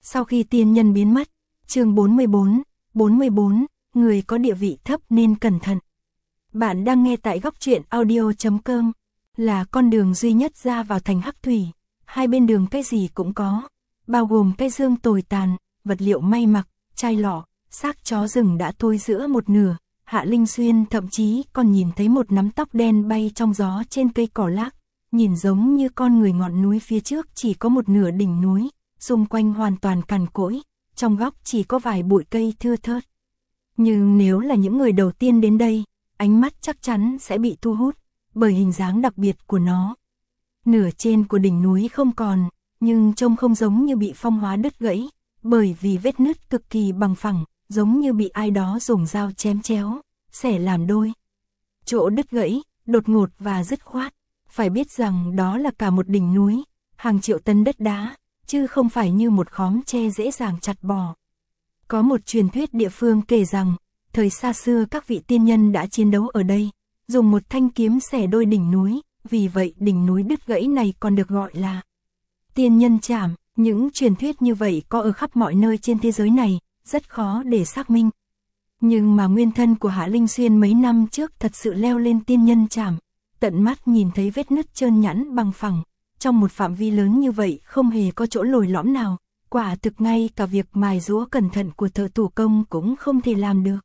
Sau khi tiên nhân biến mất, chương 44, người có địa vị thấp nên cẩn thận. Bạn đang nghe tại góc truyện audio.com, là con đường duy nhất ra vào thành Hắc Thủy. Hai bên đường cái gì cũng có, bao gồm cái dương tồi tàn, vật liệu may mặc, chai lọ, xác chó rừng đã thôi giữa một nửa. Hạ Linh Xuyên thậm chí còn nhìn thấy một nắm tóc đen bay trong gió trên cây cỏ lác, nhìn giống như con người. Ngọn núi phía trước chỉ có một nửa đỉnh núi, xung quanh hoàn toàn cằn cỗi, trong góc chỉ có vài bụi cây thưa thớt. Nhưng nếu là những người đầu tiên đến đây, ánh mắt chắc chắn sẽ bị thu hút bởi hình dáng đặc biệt của nó. Nửa trên của đỉnh núi không còn, nhưng trông không giống như bị phong hóa đứt gãy, bởi vì vết nứt cực kỳ bằng phẳng, giống như bị ai đó dùng dao chém chéo, xẻ làm đôi. Chỗ đứt gãy, đột ngột và dứt khoát, phải biết rằng đó là cả một đỉnh núi, hàng triệu tấn đất đá, chứ không phải như một khóm tre dễ dàng chặt bỏ. Có một truyền thuyết địa phương kể rằng, thời xa xưa các vị tiên nhân đã chiến đấu ở đây, dùng một thanh kiếm xẻ đôi đỉnh núi, vì vậy đỉnh núi đứt gãy này còn được gọi là tiên nhân trảm. Những truyền thuyết như vậy có ở khắp mọi nơi trên thế giới này, rất khó để xác minh. Nhưng mà nguyên thân của Hạ Linh Xuyên mấy năm trước thật sự leo lên tiên nhân trảm, tận mắt nhìn thấy vết nứt trơn nhẵn bằng phẳng, trong một phạm vi lớn như vậy không hề có chỗ lồi lõm nào, quả thực ngay cả việc mài giũa cẩn thận của thợ thủ công cũng không thể làm được.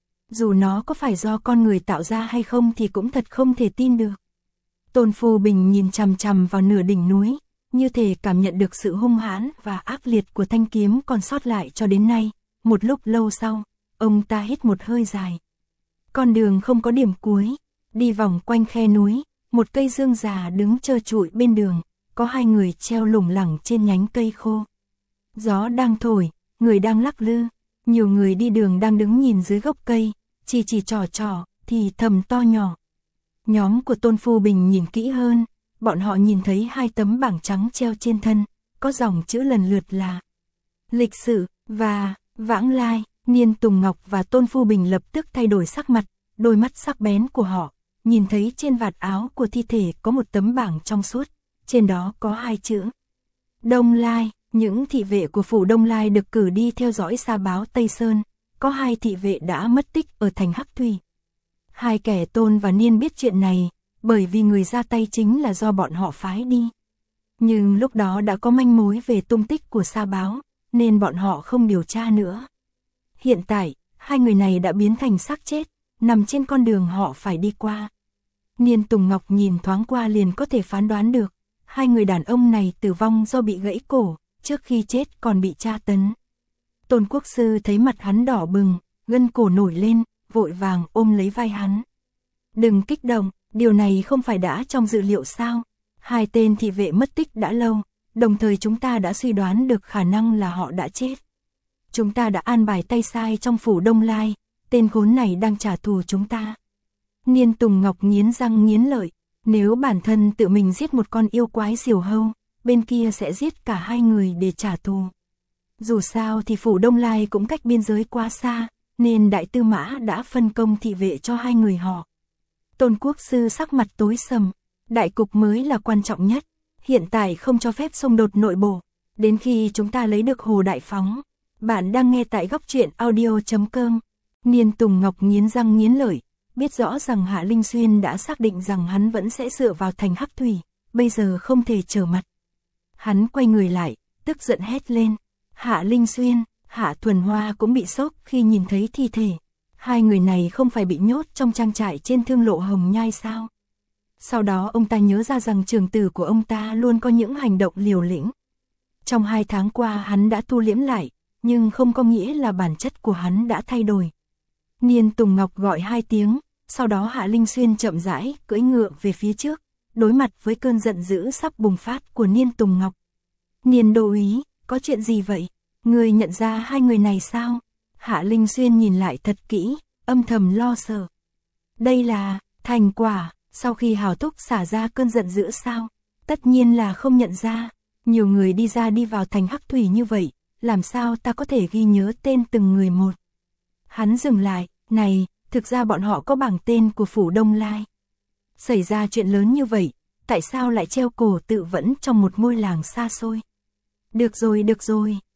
Dù nó có phải do con người tạo ra hay không thì cũng thật không thể tin được. Tôn Phu Bình nhìn chằm chằm vào nửa đỉnh núi, như thể cảm nhận được sự hung hãn và ác liệt của thanh kiếm còn sót lại cho đến nay. Một lúc lâu sau, ông ta hít một hơi dài. Con đường không có điểm cuối, đi vòng quanh khe núi, một cây dương già đứng trơ trụi bên đường, có hai người treo lủng lẳng trên nhánh cây khô. Gió đang thổi, người đang lắc lư, nhiều người đi đường đang đứng nhìn dưới gốc cây, chỉ trò, thì thầm to nhỏ. Nhóm của Tôn Phu Bình nhìn kỹ hơn, bọn họ nhìn thấy hai tấm bảng trắng treo trên thân, có dòng chữ lần lượt là lịch sự và vãng lai. Niên Tùng Ngọc và Tôn Phu Bình lập tức thay đổi sắc mặt, đôi mắt sắc bén của họ nhìn thấy trên vạt áo của thi thể có một tấm bảng trong suốt, trên đó có hai chữ Đông Lai. Những thị vệ của phủ Đông Lai được cử đi theo dõi sa báo Tây Sơn, có hai thị vệ đã mất tích ở thành Hắc Thủy. Hai kẻ Tôn và Niên biết chuyện này, bởi vì người ra tay chính là do bọn họ phái đi. Nhưng lúc đó đã có manh mối về tung tích của sa báo, nên bọn họ không điều tra nữa. Hiện tại, hai người này đã biến thành xác chết, nằm trên con đường họ phải đi qua. Niên Tùng Ngọc nhìn thoáng qua liền có thể phán đoán được, hai người đàn ông này tử vong do bị gãy cổ, trước khi chết còn bị tra tấn. Tôn Quốc Sư thấy mặt hắn đỏ bừng, gân cổ nổi lên, vội vàng ôm lấy vai hắn. Đừng kích động, điều này không phải đã trong dự liệu sao? Hai tên thị vệ mất tích đã lâu, đồng thời chúng ta đã suy đoán được khả năng là họ đã chết. Chúng ta đã an bài tay sai trong phủ Đông Lai, tên khốn này đang trả thù chúng ta. Niên Tùng Ngọc nghiến răng nghiến lợi, nếu bản thân tự mình giết một con yêu quái diều hâu, bên kia sẽ giết cả hai người để trả thù. Dù sao thì phủ Đông Lai cũng cách biên giới quá xa, nên Đại Tư Mã đã phân công thị vệ cho hai người họ. Tôn Quốc Sư sắc mặt tối sầm, đại cục mới là quan trọng nhất, hiện tại không cho phép xung đột nội bộ, đến khi chúng ta lấy được Hồ Đại Phóng. Bạn đang nghe tại góc truyện audio.com. Niên Tùng Ngọc nghiến răng nghiến lợi, biết rõ rằng Hạ Linh Xuyên đã xác định rằng hắn vẫn sẽ dựa vào thành Hắc Thủy, bây giờ không thể trở mặt. Hắn quay người lại, tức giận hét lên. Hạ Linh Xuyên, Hạ Thuần Hoa cũng bị sốc khi nhìn thấy thi thể. Hai người này không phải bị nhốt trong trang trại trên thương lộ Hồng Nhai sao? Sau đó ông ta nhớ ra rằng trưởng tử của ông ta luôn có những hành động liều lĩnh. Trong 2 tháng qua hắn đã thu liễm lại, nhưng không có nghĩa là bản chất của hắn đã thay đổi. Niên Tùng Ngọc gọi 2 tiếng, sau đó Hạ Linh Xuyên chậm rãi cưỡi ngựa về phía trước, đối mặt với cơn giận dữ sắp bùng phát của Niên Tùng Ngọc. Niên đô úy, có chuyện gì vậy? Ngươi nhận ra hai người này sao? Hạ Linh Xuyên nhìn lại thật kỹ, âm thầm lo sợ. Đây là thành quả sau khi Hào Thúc xả ra cơn giận dữ sao? Tất nhiên là không nhận ra. Nhiều người đi ra đi vào thành Hắc Thủy như vậy, làm sao ta có thể ghi nhớ tên từng người một? Hắn dừng lại, này, thực ra bọn họ có bảng tên của phủ Đông Lai. Xảy ra chuyện lớn như vậy, tại sao lại treo cổ tự vẫn trong một ngôi làng xa xôi? Được rồi,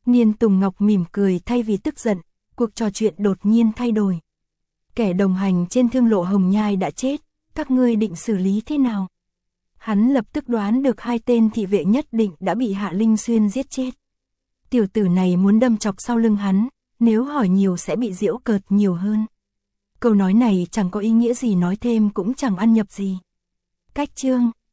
Niên Tùng Ngọc mỉm cười thay vì tức giận, cuộc trò chuyện đột nhiên thay đổi. Kẻ đồng hành trên thương lộ Hồng Nhai đã chết, các ngươi định xử lý thế nào? Hắn lập tức đoán được hai tên thị vệ nhất định đã bị Hạ Linh Xuyên giết chết. Tiểu tử này muốn đâm chọc sau lưng hắn, nếu hỏi nhiều sẽ bị giễu cợt nhiều hơn. Câu nói này chẳng có ý nghĩa gì, nói thêm cũng chẳng ăn nhập gì. Cách chương